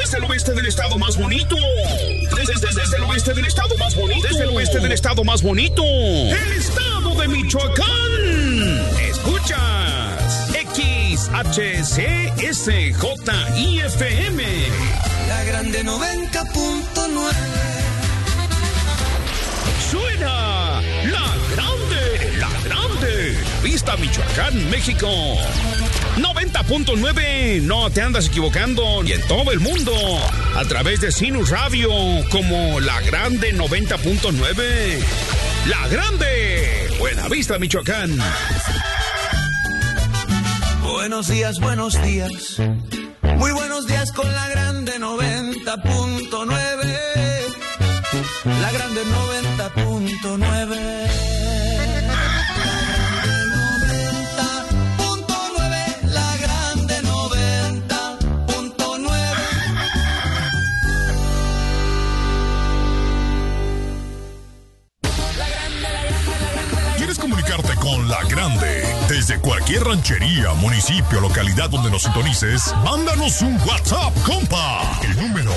Desde el oeste del estado más bonito. Desde el oeste del estado más bonito. Desde el oeste del estado más bonito. El estado de Michoacán. Escuchas XHCSJIFM. La Grande 90.9. Suena La Grande, Vista Michoacán, México. 90.9, no te andas equivocando, y en todo el mundo, a través de Sinus Radio, como La Grande 90.9. La Grande, Buena Vista, Michoacán. Buenos días, buenos días. Muy buenos días con La Grande 90.9. La Grande 90.9. Con La Grande, desde cualquier ranchería, municipio, localidad donde nos sintonices, mándanos un WhatsApp, compa. El número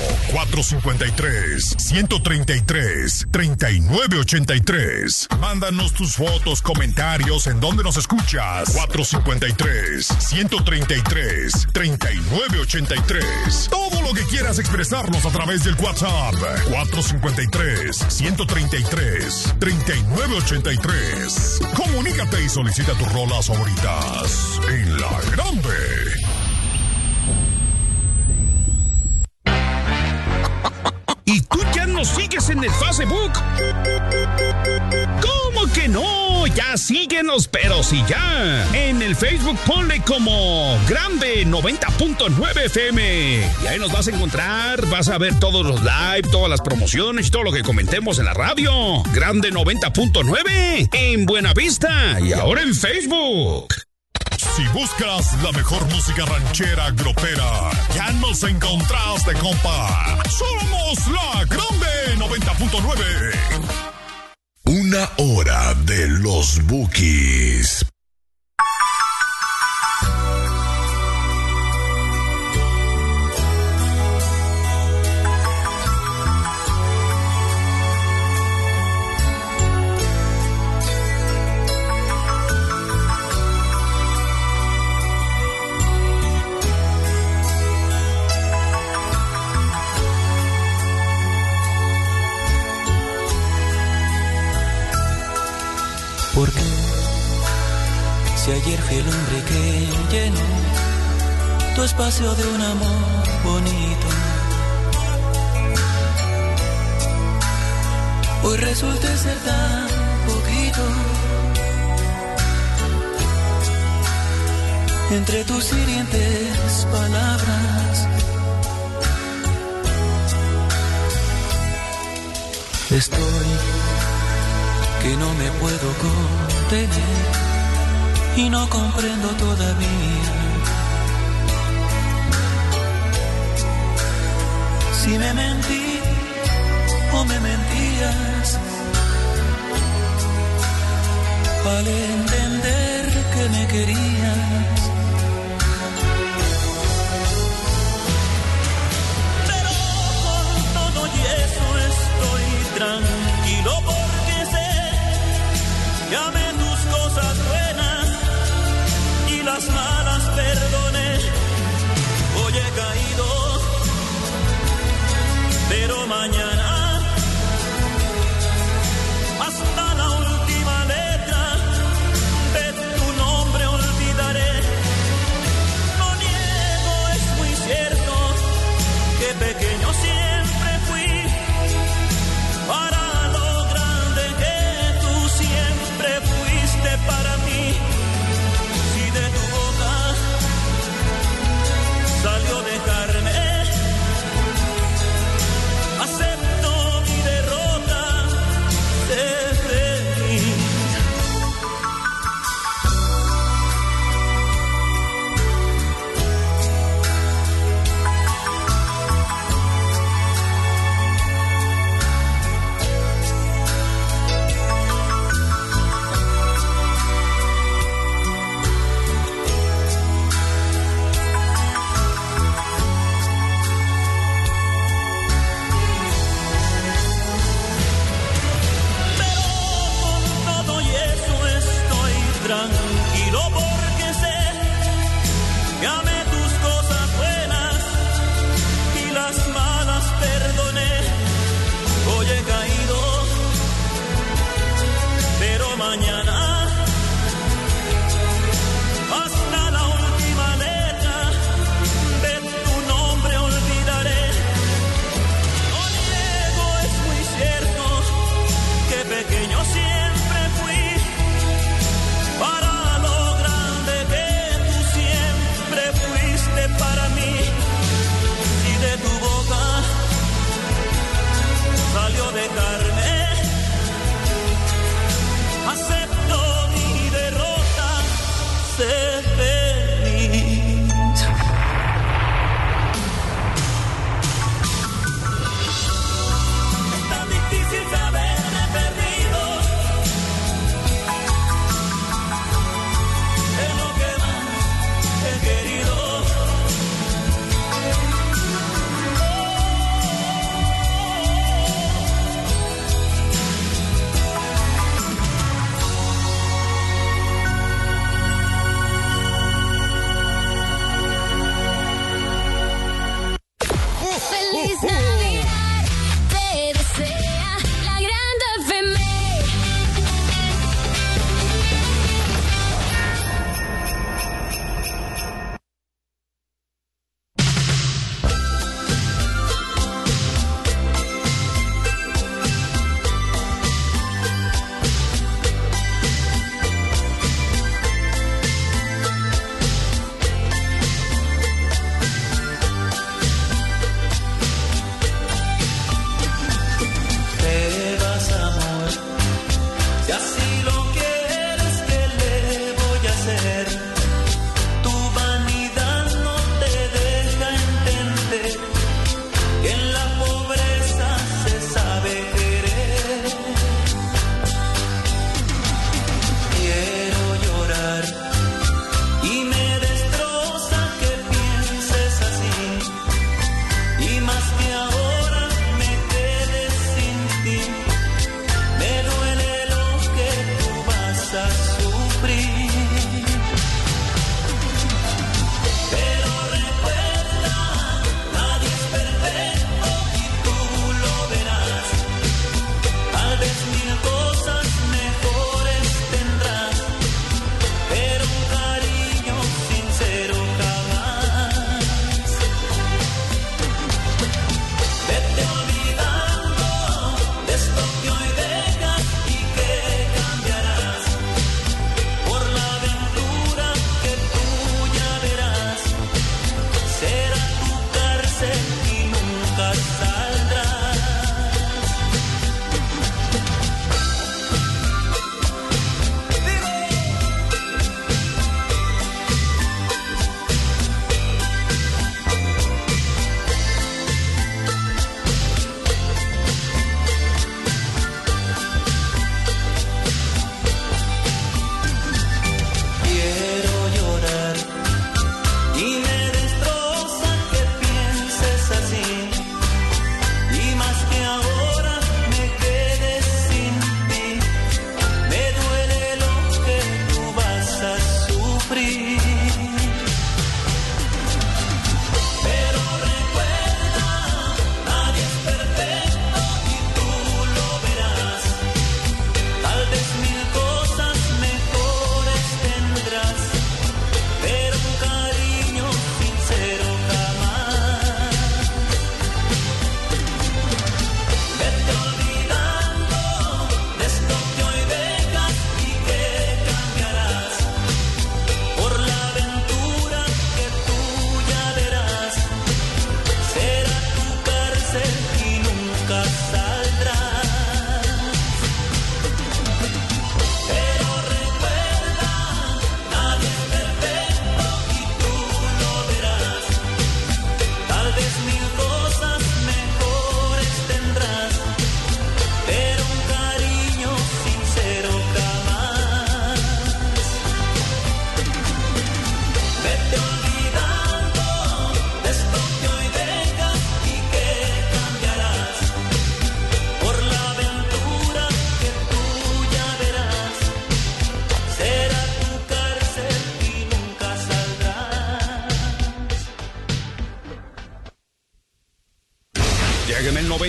453-133-3983. Mándanos tus fotos, comentarios, en donde nos escuchas. 453-133-3983. Todo lo que quieras expresarnos a través del WhatsApp. 453-133-3983. Comunícate y solicita tus rolas favoritas en La Grande. ¿Y tú ya nos sigues en el Facebook? ¿Cómo que no? Ya síguenos, pero si ya. En el Facebook ponle como Grande 90.9 FM. Y ahí nos vas a encontrar, vas a ver todos los live, todas las promociones y todo lo que comentemos en la radio. Grande 90.9 en Buena Vista y ahora en Facebook. Si buscas la mejor música ranchera grupera, ya nos encontraste, compa. Somos La Grande 90.9. Una hora de los Bukis. Porque si ayer fui el hombre que llenó tu espacio de un amor bonito, hoy resulta ser tan poquito. Entre tus hirientes palabras estoy que no me puedo contener y no comprendo todavía si me mentí o me mentías al entender que me querías. Pero con todo y eso estoy tranquilo porque sé que amé tus cosas buenas y las malas perdoné. Hoy he caído, pero mañana hasta la última letra de tu nombre olvidaré. será tu cárcel y nunca saldrás. Llega en el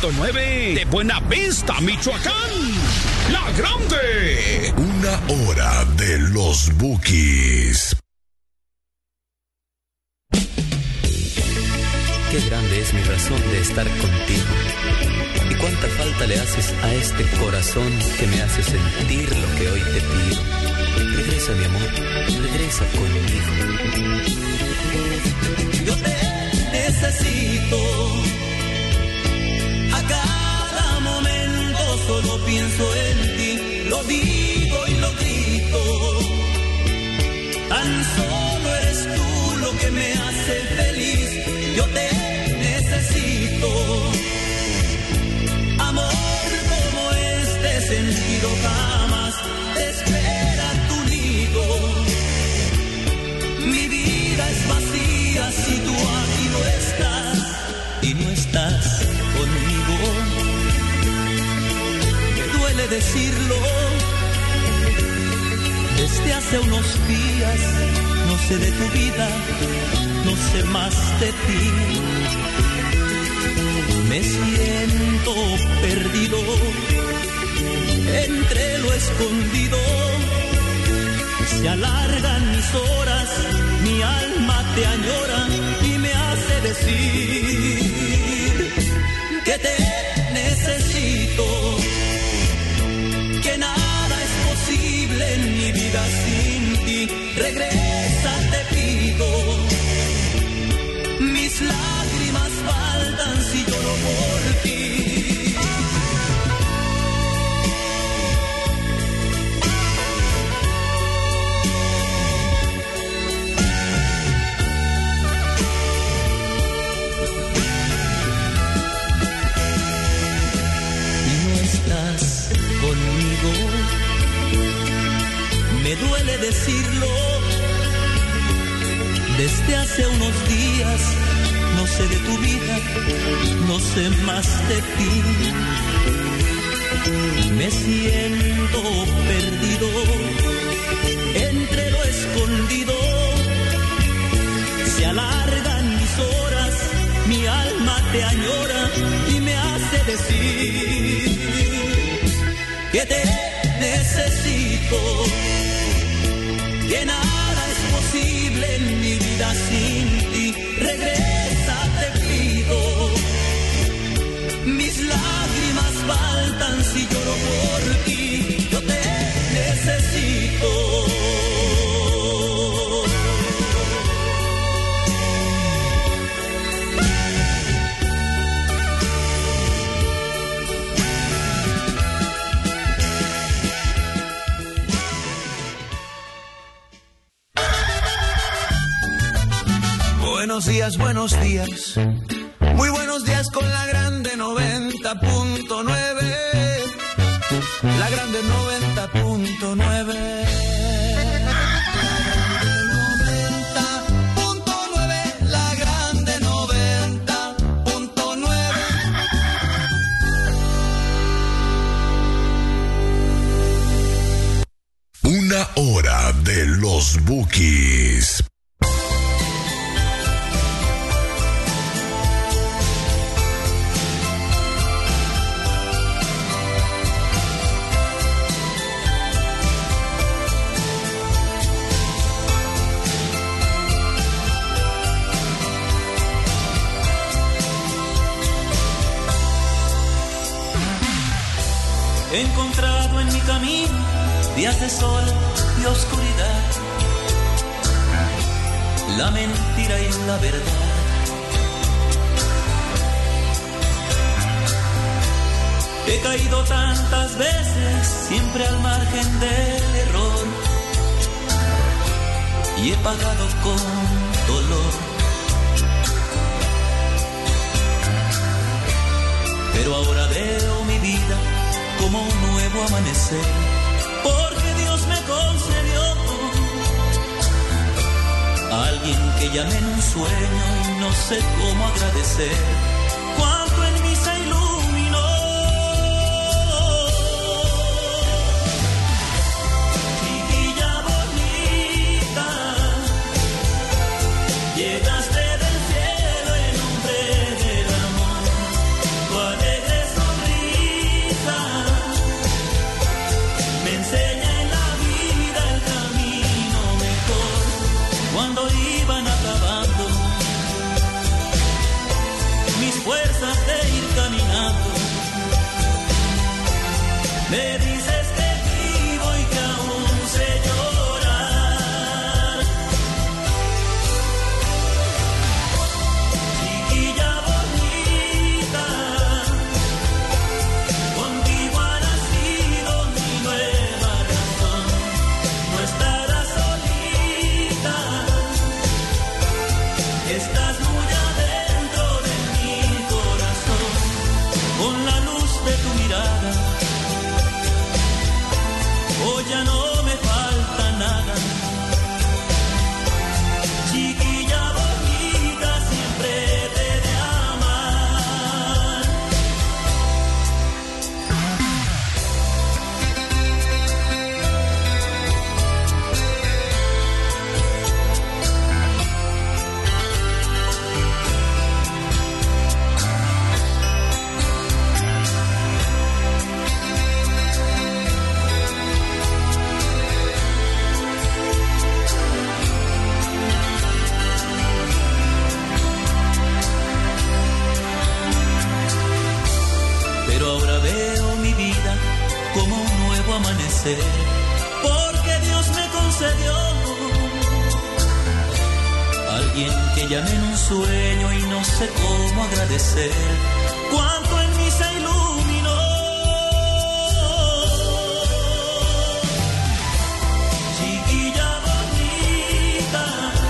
90.9 de Buenavista, Michoacán. La Grande. Una hora de los Bukis. Qué grande es mi razón de estar contigo. Y cuánta falta le haces a este corazón que me hace sentir lo que hoy te pido. Regresa, mi amor, regresa conmigo. Yo te necesito. A cada momento solo pienso en ti. Lo digo y lo grito. Tan solo eres tú lo que me hace feliz. Yo te necesito. Amor como este sentido jamás te espera tu nido. Mi vida es vacía si tú aquí no estás. Y no estás conmigo. Me duele decirlo. Desde hace unos días no sé de tu vida, no sé más de ti. Me siento perdido entre lo escondido. Se alargan mis horas, mi alma te añora y me hace decir que te necesito, que nada es posible en mi vida sin ti. Regresa, te pido. Mis lágrimas faltan si lloro por ti. Conmigo, me duele decirlo. Desde hace unos días no sé de tu vida, no sé más de ti. Me siento perdido entre lo escondido. Se alargan mis horas, mi alma te añora y me hace decir que te necesito, que nada es posible en mi vida sin ti. Regresa, te pido. Mis lágrimas faltan si lloro por ti. Yo te necesito. buenos días, buenos días. Muy buenos días con la grande 90.9. La grande 90.9. Una hora de los Bukis. He encontrado en mi camino días de sol y oscuridad, la mentira y la verdad. He caído tantas veces, siempre al margen del error, y he pagado con dolor. Pero ahora veo mi vida como un nuevo amanecer, porque Dios me concedió a alguien que llamé en un sueño y no sé cómo agradecer cuánto en mí se iluminó. Chiquilla bonita, llegaste del cielo en nombre del amor, tu alegre sonrisa me enseña en la vida el camino mejor. Cuando iban acabando mis fuerzas de ir caminando, me dices que vivo y que aún sé llorar. Chiquilla bonita, contigo ha nacido mi nueva razón. No estarás solita, estás muy adentro de mi corazón. Con la luz de tu mirada, hoy ya no me falta nada. Chiquilla bonita, siempre te he de amar. Pero ahora veo mi vida como un nuevo amanecer, porque Dios me concedió a alguien que llamé en un sueño y no sé cómo agradecer cuánto en mí se iluminó. Chiquilla bonita,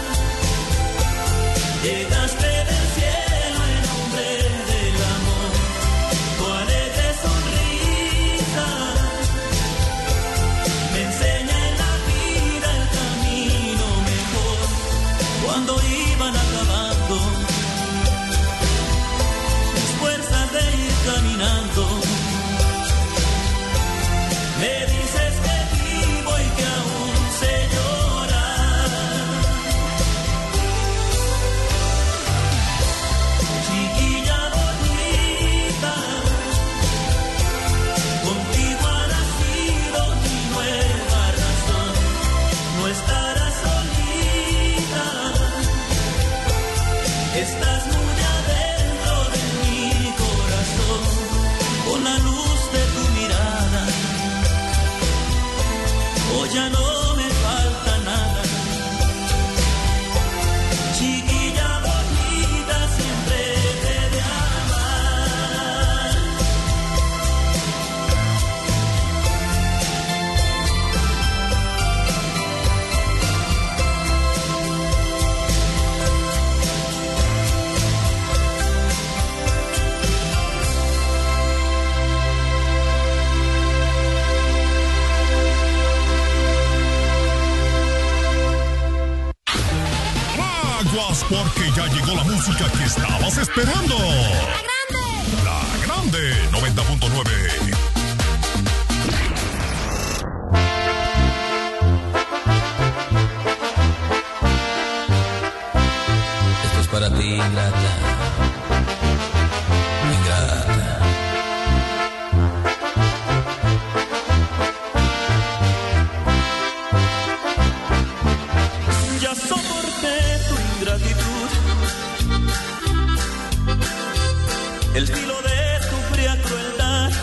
llegaste del cielo en nombre del amor, tu alegre sonrisa me enseña en la vida el camino mejor. Cuando iban acabando mis fuerzas de ir caminando, estabas esperando? La Grande 90.9. Esto es para ti, ingrata. Ingrata. Ya soporté tu ingratitud, el filo de tu fría crueldad,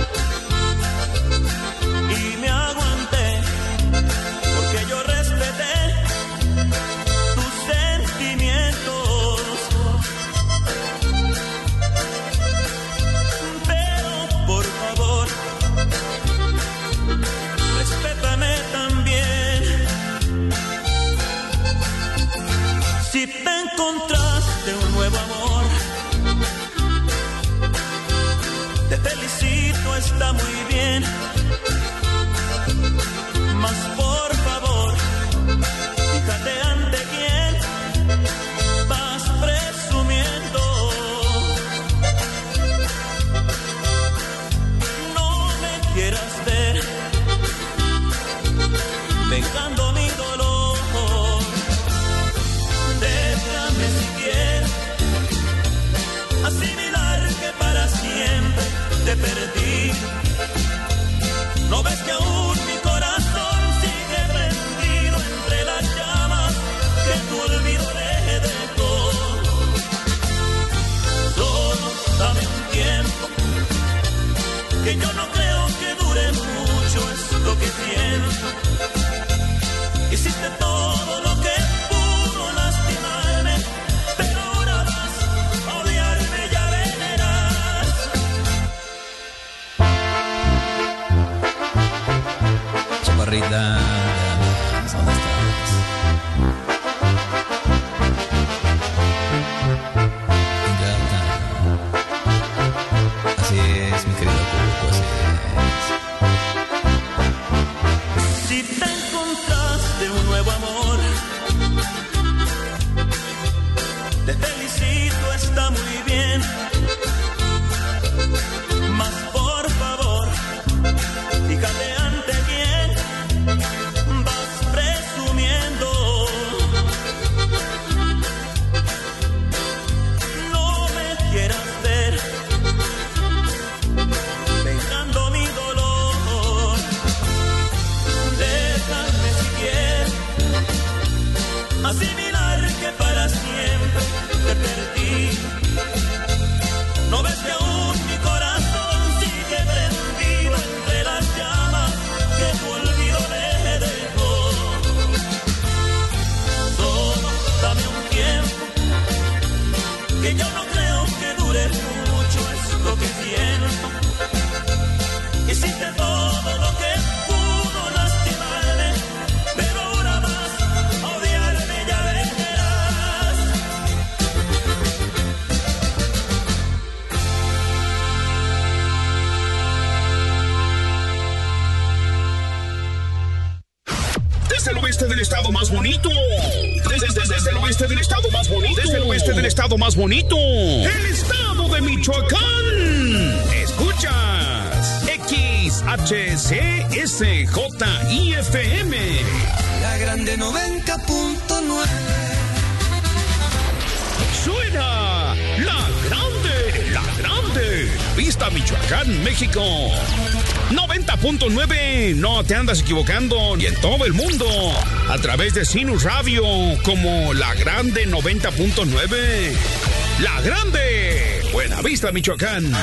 y me aguanté porque yo respeté tus sentimientos. Pero por favor, respétame también. Si te encontraste un nuevo amor, te felicito, está muy bien. Mas por favor, fíjate ante quién vas presumiendo. No me quieras ver vengando mi dolor. Déjame siquiera asimilar que para siempre te perdí. ¿No ves que aún mi corazón sigue prendido entre las llamas que tu olvido le dejó? Solo dame un tiempo, que yo no creo que dure mucho, es lo que siento. Hiciste todo lo que pudo lastimarme, pero ahora vas a odiarme, ya verás. Chaparrita, ¿dónde estás? Ingrata. Así es, mi querido Cuco, así es. Si te encontraste un nuevo amor, te felicito, está muy bien. Mas por favor, fíjate ante quién vas presumiendo. No me quieras ver vengando mi dolor. Déjame siquiera asimilar que para siempre te perdí. ¿No ves que aún mi corazón sigue prendido entre las llamas que tu olvido le dejó? Solo dame un tiempo, que yo no creo que dure mucho, es lo que siento. Hiciste todo lo que pudo lastimarme, pero ahora vas a odiarme, ya verás. Desde el oeste del estado más bonito. Desde el oeste del estado más bonito. Desde el oeste del estado más bonito. El estado de Michoacán. Escuchas XHCSJIFM. La Grande 90.9. Suena La Grande. Vista Michoacán, México. 90.9, no te andas equivocando, y en todo el mundo, a través de Sinus Radio, como La Grande 90.9. La Grande, Buena Vista, Michoacán.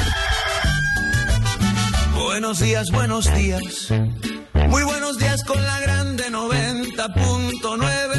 Buenos días, buenos días. Muy buenos días con La Grande 90.9.